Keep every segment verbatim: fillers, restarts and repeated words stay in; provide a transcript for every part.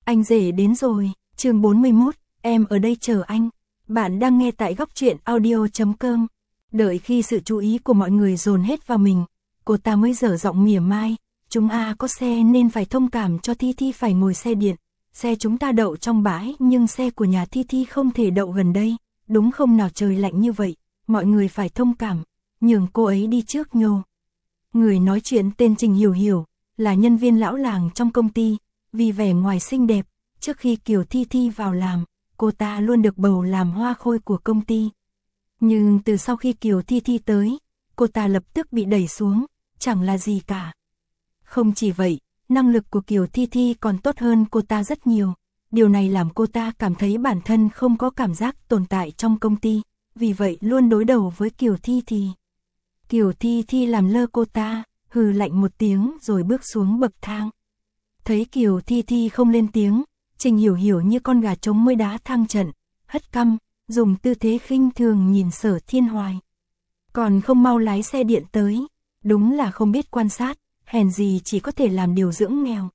Anh rể đến rồi, chương bốn mươi mốt, em ở đây chờ anh. Bạn đang nghe tại góc truyện audio chấm com. Đợi khi sự chú ý của mọi người dồn hết vào mình, cô ta mới dở giọng mỉa mai. Chúng a có xe nên phải thông cảm cho Thi Thi phải ngồi xe điện. Xe chúng ta đậu trong bãi nhưng xe của nhà Thi Thi không thể đậu gần đây. Đúng không nào, trời lạnh như vậy, mọi người phải thông cảm, nhường cô ấy đi trước nhô. Người nói chuyện tên Trình Hiểu Hiểu, là nhân viên lão làng trong công ty. Vì vẻ ngoài xinh đẹp, trước khi Kiều Thi Thi vào làm, cô ta luôn được bầu làm hoa khôi của công ty. Nhưng từ sau khi Kiều Thi Thi tới, cô ta lập tức bị đẩy xuống, chẳng là gì cả. Không chỉ vậy, năng lực của Kiều Thi Thi còn tốt hơn cô ta rất nhiều. Điều này làm cô ta cảm thấy bản thân không có cảm giác tồn tại trong công ty, vì vậy luôn đối đầu với Kiều Thi Thi. Kiều Thi Thi làm lơ cô ta, hừ lạnh một tiếng rồi bước xuống bậc thang. Thấy Kiều Thi Thi không lên tiếng, Trình Hiểu Hiểu như con gà trống mới đá thang trận, hất cằm, dùng tư thế khinh thường nhìn Sở Thiên Hoài. Còn không mau lái xe điện tới, đúng là không biết quan sát, hèn gì chỉ có thể làm điều dưỡng nghèo.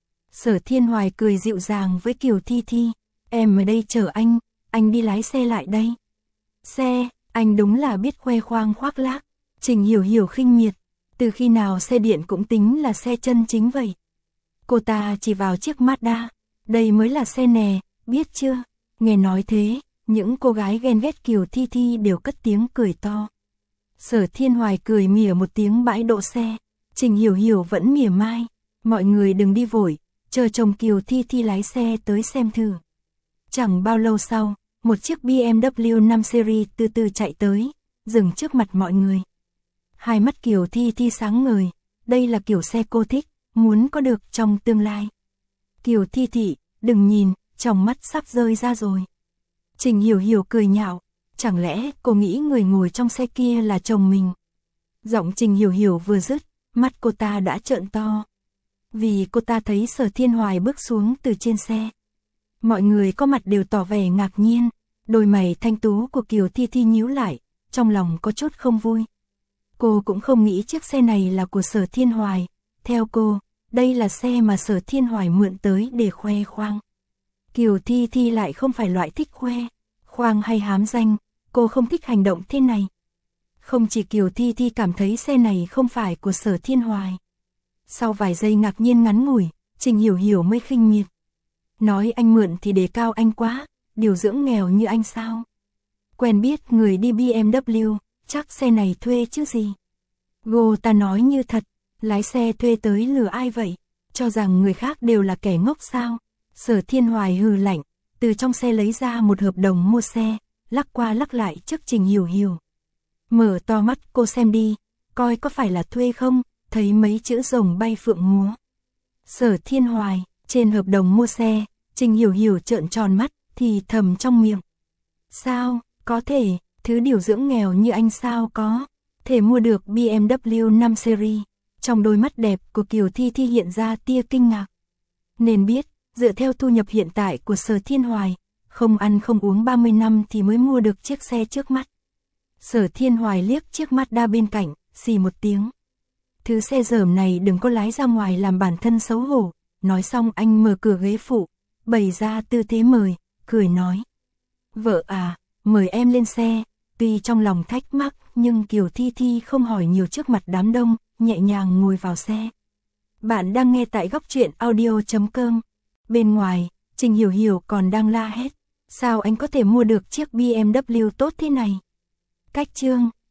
Sở Thiên Hoài cười dịu dàng với Kiều Thi Thi, em ở đây chờ anh, anh đi lái xe lại đây. Xe, anh đúng là biết khoe khoang khoác lác. Trình Hiểu Hiểu khinh miệt, từ khi nào xe điện cũng tính là xe chân chính vậy. Cô ta chỉ vào chiếc Mazda, đây mới là xe nè, biết chưa? Nghe nói thế, những cô gái ghen ghét Kiều Thi Thi đều cất tiếng cười to. Sở Thiên Hoài cười mỉa một tiếng bãi đỗ xe, Trình Hiểu Hiểu vẫn mỉa mai, mọi người đừng đi vội, chờ chồng Kiều Thi Thi lái xe tới xem thử. Chẳng bao lâu sau, một chiếc bê em vê năm Series từ từ chạy tới, dừng trước mặt mọi người. Hai mắt Kiều Thi Thi sáng ngời, đây là kiểu xe cô thích, muốn có được trong tương lai. Kiều Thi Thị, đừng nhìn, trong mắt sắp rơi ra rồi. Trình Hiểu Hiểu cười nhạo, chẳng lẽ cô nghĩ người ngồi trong xe kia là chồng mình? Giọng Trình Hiểu Hiểu vừa dứt, mắt cô ta đã trợn to. Vì cô ta thấy Sở Thiên Hoài bước xuống từ trên xe. Mọi người có mặt đều tỏ vẻ ngạc nhiên, đôi mày thanh tú của Kiều Thi Thi nhíu lại, trong lòng có chút không vui. Cô cũng không nghĩ chiếc xe này là của Sở Thiên Hoài, theo cô, đây là xe mà Sở Thiên Hoài mượn tới để khoe khoang. Kiều Thi Thi lại không phải loại thích khoe, khoang hay hám danh, cô không thích hành động thế này. Không chỉ Kiều Thi Thi cảm thấy xe này không phải của Sở Thiên Hoài. Sau vài giây ngạc nhiên ngắn ngủi, Trình Hiểu Hiểu mới khinh miệt. Nói anh mượn thì đề cao anh quá, điều dưỡng nghèo như anh sao? Quen biết người đi bê em vê, chắc xe này thuê chứ gì? Cô ta nói như thật, lái xe thuê tới lừa ai vậy? Cho rằng người khác đều là kẻ ngốc sao? Sở Thiên Hoài hừ lạnh, từ trong xe lấy ra một hợp đồng mua xe, lắc qua lắc lại trước Trình Hiểu Hiểu. Mở to mắt cô xem đi, coi có phải là thuê không, thấy mấy chữ rồng bay phượng múa. Sở Thiên Hoài, trên hợp đồng mua xe, Trình Hiểu Hiểu trợn tròn mắt, thì thầm trong miệng. Sao, có thể, thứ điều dưỡng nghèo như anh sao có thể mua được bê em vê năm Series. Trong đôi mắt đẹp của Kiều Thi Thi hiện ra tia kinh ngạc. Nên biết, dựa theo thu nhập hiện tại của Sở Thiên Hoài, không ăn không uống ba mươi năm thì mới mua được chiếc xe trước mắt. Sở Thiên Hoài liếc chiếc Mazda bên cạnh, xì một tiếng. Thứ xe dởm này đừng có lái ra ngoài làm bản thân xấu hổ. Nói xong anh mở cửa ghế phụ, bày ra tư thế mời, cười nói. Vợ à, mời em lên xe. Tuy trong lòng thách mắc nhưng Kiều Thi Thi không hỏi nhiều trước mặt đám đông, nhẹ nhàng ngồi vào xe. Bạn đang nghe tại góc truyện audio chấm com. Bên ngoài, Trình Hiểu Hiểu còn đang la hét. Sao anh có thể mua được chiếc bê em vê tốt thế này? Cách chương,